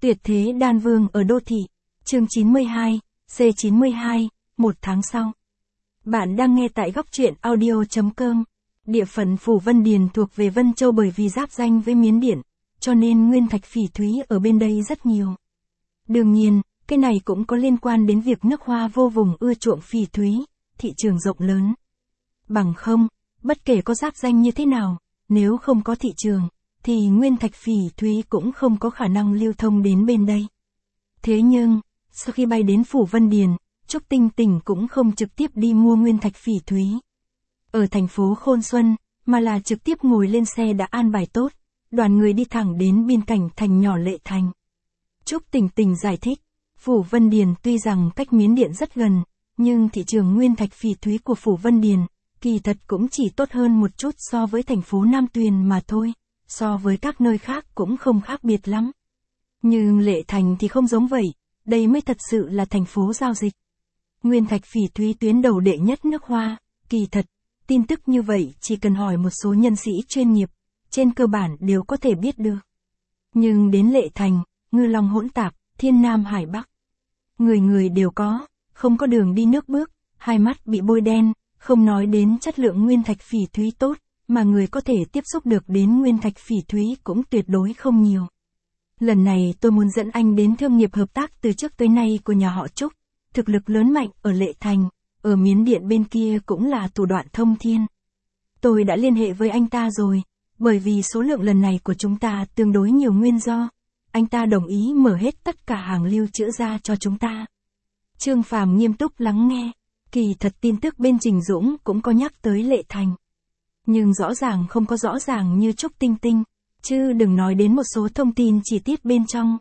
Tuyệt thế đan vương ở đô thị. Chương 92, C92, 1 tháng sau. Bạn đang nghe tại góc truyện audio.com. Địa phận Phủ Vân Điền thuộc về Vân Châu, bởi vì giáp ranh với Miến Điện, cho nên nguyên thạch phỉ thúy ở bên đây rất nhiều. Đương nhiên, cái này cũng có liên quan đến việc nước Hoa vô vùng ưa chuộng phỉ thúy, thị trường rộng lớn. Bằng không, bất kể có giáp ranh như thế nào, nếu không có thị trường, thì nguyên thạch phỉ thúy cũng không có khả năng lưu thông đến bên đây. Thế nhưng, sau khi bay đến Phủ Vân Điền, Trúc Tinh Tỉnh cũng không trực tiếp đi mua nguyên thạch phỉ thúy ở thành phố Khôn Xuân, mà là trực tiếp ngồi lên xe đã an bài tốt, đoàn người đi thẳng đến biên cảnh thành nhỏ Lệ Thành. Trúc Tinh Tỉnh giải thích, Phủ Vân Điền tuy rằng cách Miến Điện rất gần, nhưng thị trường nguyên thạch phỉ thúy của Phủ Vân Điền, kỳ thật cũng chỉ tốt hơn một chút so với thành phố Nam Tuyền mà thôi, so với các nơi khác cũng không khác biệt lắm. Nhưng Lệ Thành thì không giống vậy, đây mới thật sự là thành phố giao dịch. Nguyên thạch phỉ thúy tuyến đầu đệ nhất nước Hoa, kỳ thật, tin tức như vậy chỉ cần hỏi một số nhân sĩ chuyên nghiệp, trên cơ bản đều có thể biết được. Nhưng đến Lệ Thành, ngư long hỗn tạp, thiên nam hải bắc. Người người đều có, không có đường đi nước bước, hai mắt bị bôi đen, không nói đến chất lượng nguyên thạch phỉ thúy tốt, mà người có thể tiếp xúc được đến nguyên thạch phỉ thúy cũng tuyệt đối không nhiều. Lần này tôi muốn dẫn anh đến thương nghiệp hợp tác từ trước tới nay của nhà họ Trúc, thực lực lớn mạnh ở Lệ Thành, ở Miến Điện bên kia cũng là thủ đoạn thông thiên. Tôi đã liên hệ với anh ta rồi, bởi vì số lượng lần này của chúng ta tương đối nhiều nguyên do, anh ta đồng ý mở hết tất cả hàng lưu trữ ra cho chúng ta. Trương Phàm nghiêm túc lắng nghe, kỳ thật tin tức bên Trình Dũng cũng có nhắc tới Lệ Thành. Nhưng rõ ràng không có rõ ràng như Trúc Tinh Tinh, chứ đừng nói đến một số thông tin chi tiết bên trong.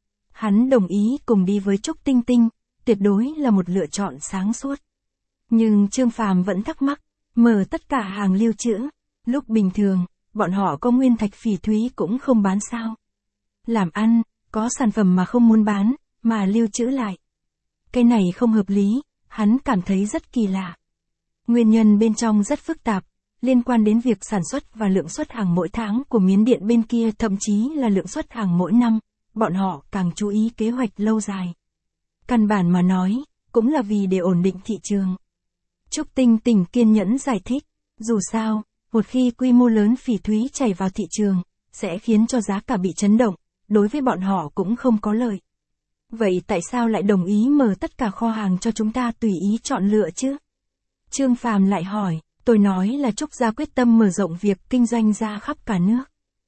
Hắn đồng ý cùng đi với Trúc Tinh Tinh, tuyệt đối là một lựa chọn sáng suốt. Nhưng Trương Phàm vẫn thắc mắc, mở tất cả hàng lưu trữ, lúc bình thường, bọn họ có nguyên thạch phỉ thúy cũng không bán sao. Làm ăn, có sản phẩm mà không muốn bán, mà lưu trữ lại. Cái này không hợp lý, hắn cảm thấy rất kỳ lạ. Nguyên nhân bên trong rất phức tạp, liên quan đến việc sản xuất và lượng xuất hàng mỗi tháng của Miến Điện bên kia, thậm chí là lượng xuất hàng mỗi năm, bọn họ càng chú ý kế hoạch lâu dài. Căn bản mà nói, cũng là vì để ổn định thị trường. Trúc Tinh Tỉnh kiên nhẫn giải thích, dù sao, một khi quy mô lớn phỉ thúy chảy vào thị trường, sẽ khiến cho giá cả bị chấn động, đối với bọn họ cũng không có lợi. Vậy tại sao lại đồng ý mở tất cả kho hàng cho chúng ta tùy ý chọn lựa chứ? Trương Phàm lại hỏi, tôi nói là Trúc gia quyết tâm mở rộng việc kinh doanh ra khắp cả nước.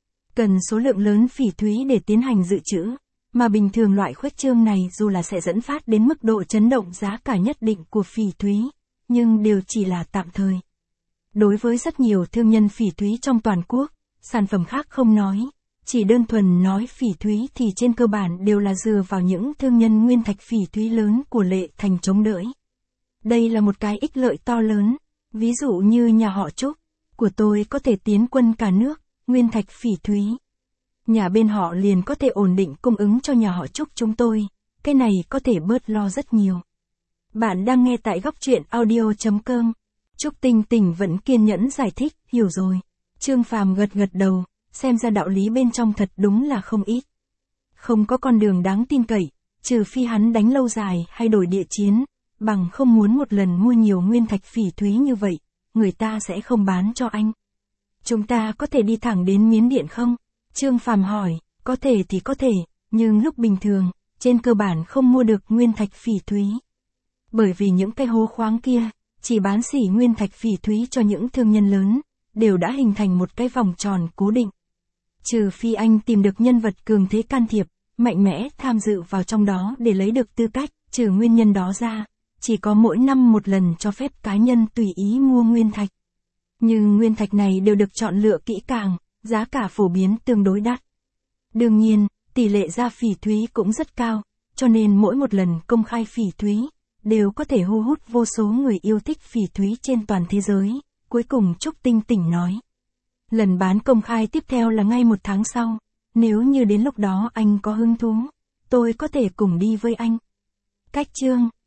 Cần số lượng lớn phỉ thúy để tiến hành dự trữ, mà bình thường loại khuếch trương này dù là sẽ dẫn phát đến mức độ chấn động giá cả nhất định của phỉ thúy, nhưng đều chỉ là tạm thời. Đối với rất nhiều thương nhân phỉ thúy trong toàn quốc, sản phẩm khác không nói, chỉ đơn thuần nói phỉ thúy thì trên cơ bản đều là dựa vào những thương nhân nguyên thạch phỉ thúy lớn của Lệ Thành chống đỡ. Đây là một cái ích lợi to lớn, ví dụ như nhà họ Trúc, của tôi có thể tiến quân cả nước, nguyên thạch phỉ thúy. Nhà bên họ liền có thể ổn định cung ứng cho nhà họ Trúc chúng tôi, cái này có thể bớt lo rất nhiều. Bạn đang nghe tại góc truyện audio.com. Trúc Tinh Tỉnh vẫn kiên nhẫn giải thích, hiểu rồi. Trương Phàm gật gật đầu, xem ra đạo lý bên trong thật đúng là không ít. Không có con đường đáng tin cậy, trừ phi hắn đánh lâu dài hay đổi địa chiến, bằng không muốn một lần mua nhiều nguyên thạch phỉ thúy như vậy, người ta sẽ không bán cho anh. Chúng ta có thể đi thẳng đến Miến Điện không? Trương Phàm hỏi, có thể thì có thể, nhưng lúc bình thường, trên cơ bản không mua được nguyên thạch phỉ thúy. Bởi vì những cái hố khoáng kia, chỉ bán xỉ nguyên thạch phỉ thúy cho những thương nhân lớn, đều đã hình thành một cái vòng tròn cố định. Trừ phi anh tìm được nhân vật cường thế can thiệp, mạnh mẽ tham dự vào trong đó để lấy được tư cách, trừ nguyên nhân đó ra, chỉ có mỗi năm một lần cho phép cá nhân tùy ý mua nguyên thạch. Nhưng nguyên thạch này đều được chọn lựa kỹ càng, giá cả phổ biến tương đối đắt. Đương nhiên, tỷ lệ ra phỉ thúy cũng rất cao, cho nên mỗi một lần công khai phỉ thúy, đều có thể thu hút vô số người yêu thích phỉ thúy trên toàn thế giới. Cuối cùng Trúc Tinh Tỉnh nói, lần bán công khai tiếp theo là ngay 1 tháng sau, nếu như đến lúc đó anh có hứng thú, tôi có thể cùng đi với anh. Cách chương